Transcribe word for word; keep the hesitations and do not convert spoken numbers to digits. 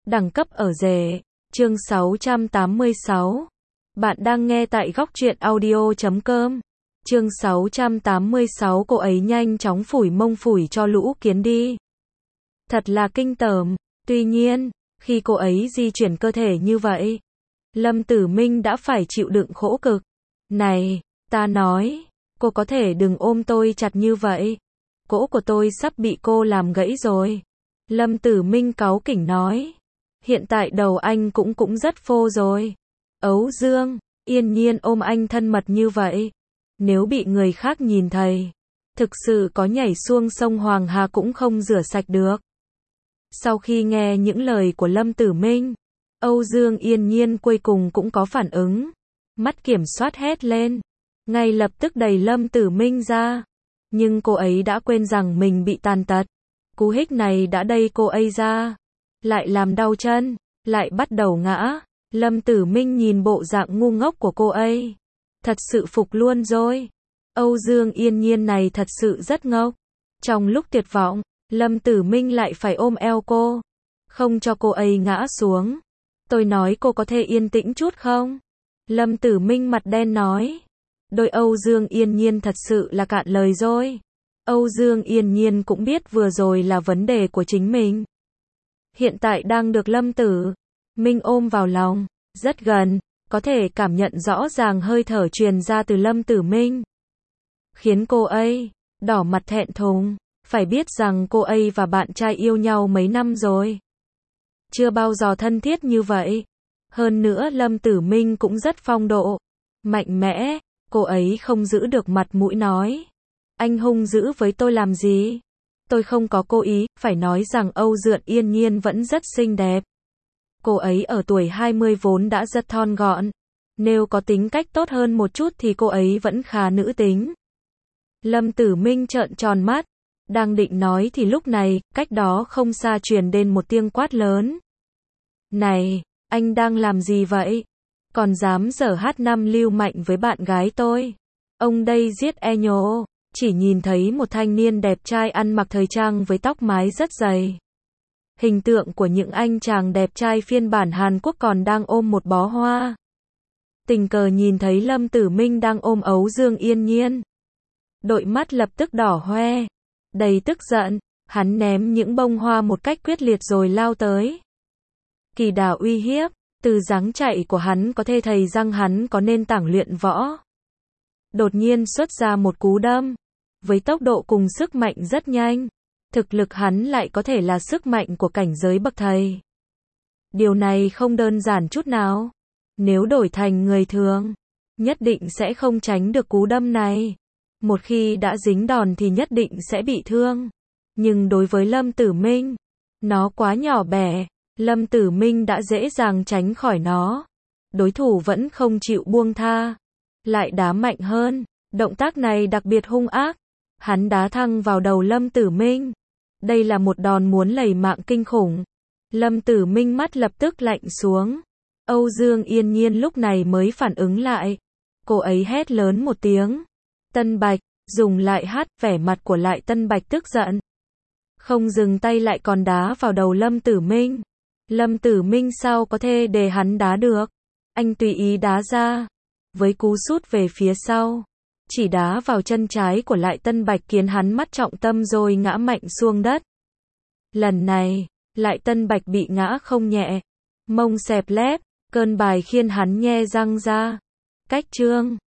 Đẳng cấp ở rể. Chương sáu trăm tám mươi sáu. Bạn đang nghe tại góc truyện audio chấm com. Chương sáu trăm tám mươi sáu. Cô ấy nhanh chóng phủi mông phủi cho lũ kiến đi. Thật là kinh tởm. Tuy nhiên, khi cô ấy di chuyển cơ thể như vậy, Lâm Tử Minh đã phải chịu đựng khổ cực. Này, ta nói, cô có thể đừng ôm tôi chặt như vậy. Cổ của tôi sắp bị cô làm gãy rồi. Lâm Tử Minh cáu kỉnh nói. Hiện tại đầu anh cũng cũng rất phô rồi. Ấu Dương, yên nhiên ôm anh thân mật như vậy. Nếu bị người khác nhìn thấy, thực sự có nhảy xuông sông Hoàng Hà cũng không rửa sạch được. Sau khi nghe những lời của Lâm Tử Minh, Âu Dương yên nhiên cuối cùng cũng có phản ứng. Mắt kiểm soát hét lên. Ngay lập tức đẩy Lâm Tử Minh ra. Nhưng cô ấy đã quên rằng mình bị tàn tật. Cú hích này đã đẩy cô ấy ra. Lại làm đau chân. Lại bắt đầu ngã. Lâm Tử Minh nhìn bộ dạng ngu ngốc của cô ấy. Thật sự phục luôn rồi. Âu Dương yên nhiên này thật sự rất ngốc. Trong lúc tuyệt vọng, Lâm Tử Minh lại phải ôm eo cô. Không cho cô ấy ngã xuống. Tôi nói cô có thể yên tĩnh chút không? Lâm Tử Minh mặt đen nói. Đôi Âu Dương yên nhiên thật sự là cạn lời rồi. Âu Dương yên nhiên cũng biết vừa rồi là vấn đề của chính mình. Hiện tại đang được Lâm Tử Minh ôm vào lòng, rất gần, có thể cảm nhận rõ ràng hơi thở truyền ra từ Lâm Tử Minh. Khiến cô ấy đỏ mặt thẹn thùng, phải biết rằng cô ấy và bạn trai yêu nhau mấy năm rồi. Chưa bao giờ thân thiết như vậy. Hơn nữa Lâm Tử Minh cũng rất phong độ, mạnh mẽ, cô ấy không giữ được mặt mũi nói. Anh hung dữ với tôi làm gì? Tôi không có cố ý, phải nói rằng Âu Dương yên nhiên vẫn rất xinh đẹp. Cô ấy ở tuổi hai mươi vốn đã rất thon gọn. Nếu có tính cách tốt hơn một chút thì cô ấy vẫn khá nữ tính. Lâm Tử Minh trợn tròn mắt. Đang định nói thì lúc này, cách đó không xa truyền đến một tiếng quát lớn. Này, anh đang làm gì vậy? Còn dám giở hát năm lưu mạnh với bạn gái tôi. Ông đây giết e nhô. Chỉ nhìn thấy một thanh niên đẹp trai ăn mặc thời trang với tóc mái rất dày. Hình tượng của những anh chàng đẹp trai phiên bản Hàn Quốc còn đang ôm một bó hoa. Tình cờ nhìn thấy Lâm Tử Minh đang ôm Ấu Dương yên nhiên. Đôi mắt lập tức đỏ hoe. Đầy tức giận, hắn ném những bông hoa một cách quyết liệt rồi lao tới. Kỳ đà uy hiếp, từ dáng chạy của hắn có thể thấy rằng hắn có nền tảng luyện võ. Đột nhiên xuất ra một cú đâm. Với tốc độ cùng sức mạnh rất nhanh, thực lực hắn lại có thể là sức mạnh của cảnh giới bậc thầy. Điều này không đơn giản chút nào. Nếu đổi thành người thường, nhất định sẽ không tránh được cú đâm này. Một khi đã dính đòn thì nhất định sẽ bị thương. Nhưng đối với Lâm Tử Minh, nó quá nhỏ bé. Lâm Tử Minh đã dễ dàng tránh khỏi nó. Đối thủ vẫn không chịu buông tha. Lại đá mạnh hơn. Động tác này đặc biệt hung ác. Hắn đá thẳng vào đầu Lâm Tử Minh. Đây là một đòn muốn lầy mạng kinh khủng. Lâm Tử Minh mắt lập tức lạnh xuống. Âu Dương yên nhiên lúc này mới phản ứng lại. Cô ấy hét lớn một tiếng. Tân Bạch, dùng lại hát, vẻ mặt của lại Tân Bạch tức giận. Không dừng tay lại còn đá vào đầu Lâm Tử Minh. Lâm Tử Minh sao có thể để hắn đá được? Anh tùy ý đá ra. Với cú sút về phía sau. Chỉ đá vào chân trái của lại Tân Bạch khiến hắn mất trọng tâm rồi ngã mạnh xuống đất. Lần này, lại Tân Bạch bị ngã không nhẹ. Mông xẹp lép, cơn bài khiến hắn nhe răng ra. Cách chương